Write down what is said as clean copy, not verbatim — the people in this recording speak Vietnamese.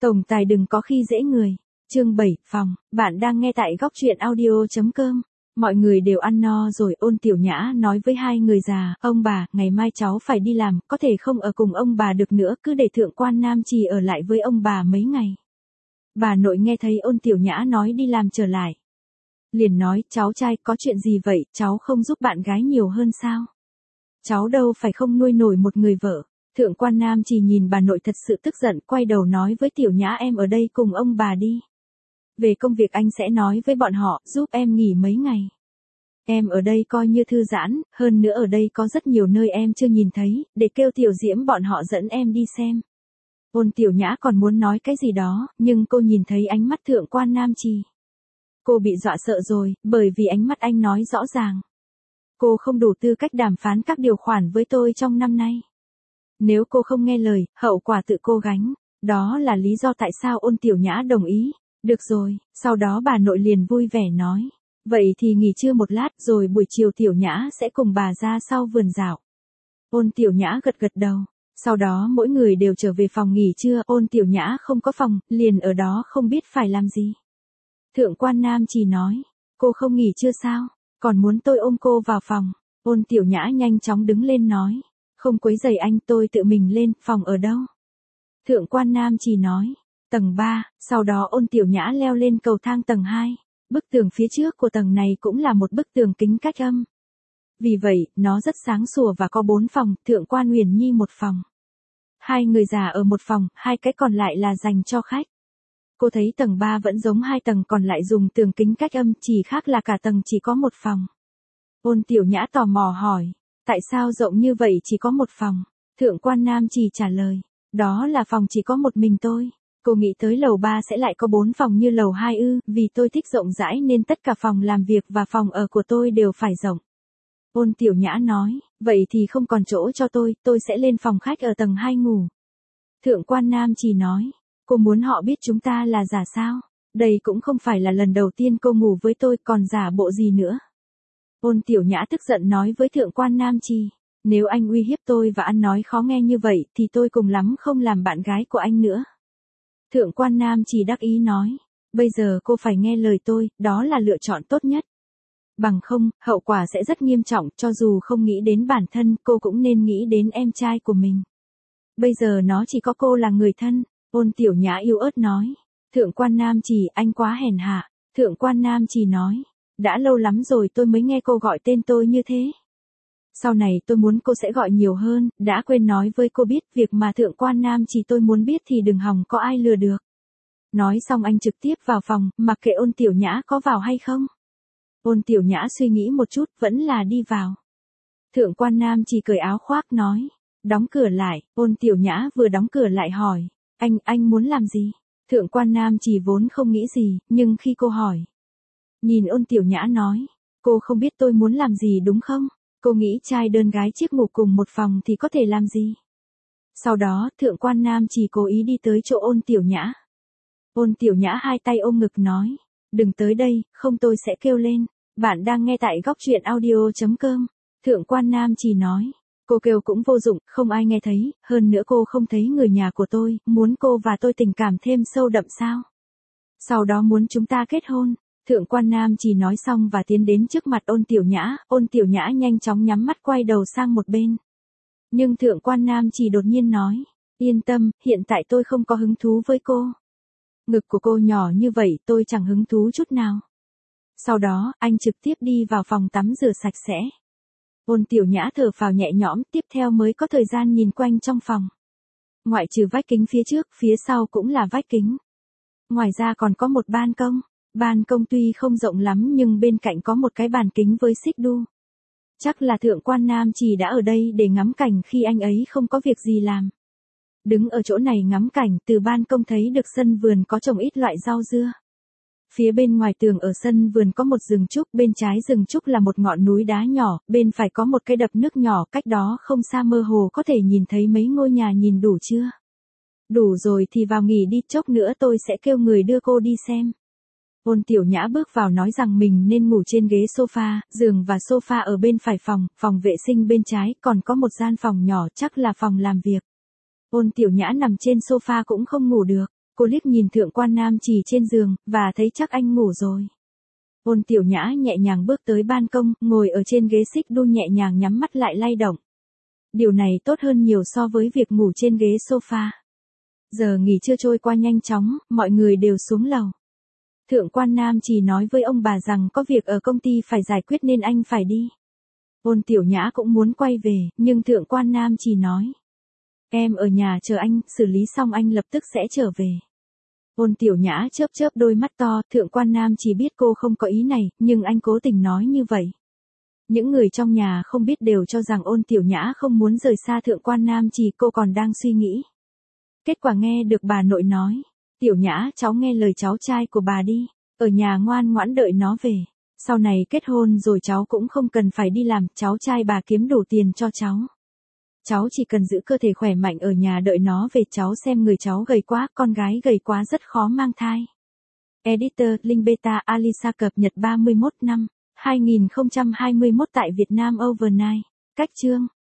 Tổng tài đừng có khi dễ người. Chương 7, phòng, bạn đang nghe tại góc truyện audio.com. Mọi người đều ăn no rồi. Ôn Tiểu Nhã nói với hai người già, ông bà, ngày mai cháu phải đi làm, có thể không ở cùng ông bà được nữa, cứ để Thượng quan Nam Trì ở lại với ông bà mấy ngày. Bà nội nghe thấy Ôn Tiểu Nhã nói đi làm trở lại, liền nói, cháu trai, có chuyện gì vậy, cháu không giúp bạn gái nhiều hơn sao? Cháu đâu phải không nuôi nổi một người vợ. Thượng quan Nam Trì nhìn bà nội thật sự tức giận, quay đầu nói với Tiểu Nhã, em ở đây cùng ông bà đi. Về công việc anh sẽ nói với bọn họ, giúp em nghỉ mấy ngày. Em ở đây coi như thư giãn, hơn nữa ở đây có rất nhiều nơi em chưa nhìn thấy, để kêu Tiểu Diễm bọn họ dẫn em đi xem. Ôn Tiểu Nhã còn muốn nói cái gì đó, nhưng cô nhìn thấy ánh mắt Thượng quan Nam Trì. Cô bị dọa sợ rồi, bởi vì ánh mắt anh nói rõ ràng. Cô không đủ tư cách đàm phán các điều khoản với tôi trong năm nay. Nếu cô không nghe lời, hậu quả tự cô gánh. Đó là lý do tại sao Ôn Tiểu Nhã đồng ý. Được rồi, sau đó bà nội liền vui vẻ nói. Vậy thì nghỉ trưa một lát rồi buổi chiều Tiểu Nhã sẽ cùng bà ra sau vườn dạo. Ôn Tiểu Nhã gật gật đầu. Sau đó mỗi người đều trở về phòng nghỉ trưa. Ôn Tiểu Nhã không có phòng, liền ở đó không biết phải làm gì. Thượng quan Nam Trì nói. Cô không nghỉ trưa sao? Còn muốn tôi ôm cô vào phòng. Ôn Tiểu Nhã nhanh chóng đứng lên nói. Không quấy rầy anh, tôi tự mình lên, phòng ở đâu? Thượng quan Nam Trì nói. Tầng 3, sau đó Ôn Tiểu Nhã leo lên cầu thang tầng 2. Bức tường phía trước của tầng này cũng là một bức tường kính cách âm. Vì vậy, nó rất sáng sủa và có 4 phòng, Thượng quan Huyền Nhi một phòng. Hai người già ở một phòng, hai cái còn lại là dành cho khách. Cô thấy tầng 3 vẫn giống hai tầng còn lại dùng tường kính cách âm, chỉ khác là cả tầng chỉ có một phòng. Ôn Tiểu Nhã tò mò hỏi, tại sao rộng như vậy chỉ có một phòng? Thượng quan Nam Trì trả lời, đó là phòng chỉ có một mình tôi. Cô nghĩ tới lầu 3 sẽ lại có 4 phòng như lầu 2 ư, vì tôi thích rộng rãi nên tất cả phòng làm việc và phòng ở của tôi đều phải rộng. Ôn Tiểu Nhã nói, vậy thì không còn chỗ cho tôi sẽ lên phòng khách ở tầng 2 ngủ. Thượng quan Nam Trì nói, cô muốn họ biết chúng ta là giả sao? Đây cũng không phải là lần đầu tiên cô ngủ với tôi, còn giả bộ gì nữa? Ôn Tiểu Nhã tức giận nói với Thượng quan Nam Trì, nếu anh uy hiếp tôi và ăn nói khó nghe như vậy thì tôi cùng lắm không làm bạn gái của anh nữa. Thượng quan Nam Trì đắc ý nói, bây giờ cô phải nghe lời tôi, đó là lựa chọn tốt nhất. Bằng không, hậu quả sẽ rất nghiêm trọng, cho dù không nghĩ đến bản thân, cô cũng nên nghĩ đến em trai của mình. Bây giờ nó chỉ có cô là người thân. Ôn Tiểu Nhã yếu ớt nói, Thượng quan Nam Trì, anh quá hèn hạ. Thượng quan Nam Trì nói, đã lâu lắm rồi tôi mới nghe cô gọi tên tôi như thế. Sau này tôi muốn cô sẽ gọi nhiều hơn, đã quên nói với cô biết, việc mà Thượng quan Nam Trì tôi muốn biết thì đừng hòng có ai lừa được. Nói xong anh trực tiếp vào phòng, mặc kệ Ôn Tiểu Nhã có vào hay không. Ôn Tiểu Nhã suy nghĩ một chút, vẫn là đi vào. Thượng quan Nam Trì cởi áo khoác nói, đóng cửa lại. Ôn Tiểu Nhã vừa đóng cửa lại hỏi, anh muốn làm gì? Thượng quan Nam Trì vốn không nghĩ gì, nhưng khi cô hỏi, nhìn Ôn Tiểu Nhã nói, cô không biết tôi muốn làm gì đúng không? Cô nghĩ trai đơn gái chiếc ngủ cùng một phòng thì có thể làm gì? Sau đó, Thượng quan Nam Trì cố ý đi tới chỗ Ôn Tiểu Nhã. Ôn Tiểu Nhã hai tay ôm ngực nói, đừng tới đây, không tôi sẽ kêu lên. Bạn đang nghe tại góc truyện audio.com. Thượng quan Nam Trì nói, cô kêu cũng vô dụng, không ai nghe thấy, hơn nữa cô không thấy người nhà của tôi, muốn cô và tôi tình cảm thêm sâu đậm sao? Sau đó muốn chúng ta kết hôn. Thượng quan Nam Trì nói xong và tiến đến trước mặt Ôn Tiểu Nhã, Ôn Tiểu Nhã nhanh chóng nhắm mắt quay đầu sang một bên. Nhưng Thượng quan Nam Trì đột nhiên nói, yên tâm, hiện tại tôi không có hứng thú với cô. Ngực của cô nhỏ như vậy tôi chẳng hứng thú chút nào. Sau đó, anh trực tiếp đi vào phòng tắm rửa sạch sẽ. Ôn Tiểu Nhã thở phào nhẹ nhõm, tiếp theo mới có thời gian nhìn quanh trong phòng. Ngoại trừ vách kính phía trước, phía sau cũng là vách kính. Ngoài ra còn có một ban công. Ban công tuy không rộng lắm nhưng bên cạnh có một cái bàn kính với xích đu. Chắc là Thượng quan Nam Trì đã ở đây để ngắm cảnh khi anh ấy không có việc gì làm. Đứng ở chỗ này ngắm cảnh, từ ban công thấy được sân vườn có trồng ít loại rau dưa. Phía bên ngoài tường ở sân vườn có một rừng trúc, bên trái rừng trúc là một ngọn núi đá nhỏ, bên phải có một cái đập nước nhỏ, cách đó không xa mơ hồ có thể nhìn thấy mấy ngôi nhà. Nhìn đủ chưa? Đủ rồi thì vào nghỉ đi, chốc nữa tôi sẽ kêu người đưa cô đi xem. Ôn Tiểu Nhã bước vào nói rằng mình nên ngủ trên ghế sofa, giường và sofa ở bên phải phòng, phòng vệ sinh bên trái, còn có một gian phòng nhỏ chắc là phòng làm việc. Ôn Tiểu Nhã nằm trên sofa cũng không ngủ được. Cô liếc nhìn Thượng quan Nam Trì trên giường, và thấy chắc anh ngủ rồi. Ôn Tiểu Nhã nhẹ nhàng bước tới ban công, ngồi ở trên ghế xích đu nhẹ nhàng nhắm mắt lại lay động. Điều này tốt hơn nhiều so với việc ngủ trên ghế sofa. Giờ nghỉ trưa trôi qua nhanh chóng, mọi người đều xuống lầu. Thượng quan Nam Trì nói với ông bà rằng có việc ở công ty phải giải quyết nên anh phải đi. Ôn Tiểu Nhã cũng muốn quay về, nhưng Thượng quan Nam Trì nói. Em ở nhà chờ anh, xử lý xong anh lập tức sẽ trở về. Ôn Tiểu Nhã chớp chớp đôi mắt to, Thượng quan Nam Trì biết cô không có ý này, nhưng anh cố tình nói như vậy. Những người trong nhà không biết đều cho rằng Ôn Tiểu Nhã không muốn rời xa Thượng quan Nam Trì, cô còn đang suy nghĩ. Kết quả nghe được bà nội nói. Tiểu Nhã, cháu nghe lời cháu trai của bà đi, ở nhà ngoan ngoãn đợi nó về. Sau này kết hôn rồi cháu cũng không cần phải đi làm, cháu trai bà kiếm đủ tiền cho cháu. Cháu chỉ cần giữ cơ thể khỏe mạnh ở nhà đợi nó về. Cháu xem người cháu gầy quá, con gái gầy quá rất khó mang thai. Editor, Linh Beta Alisa cập nhật 31 năm 2021 tại Việt Nam Overnight. Cách chương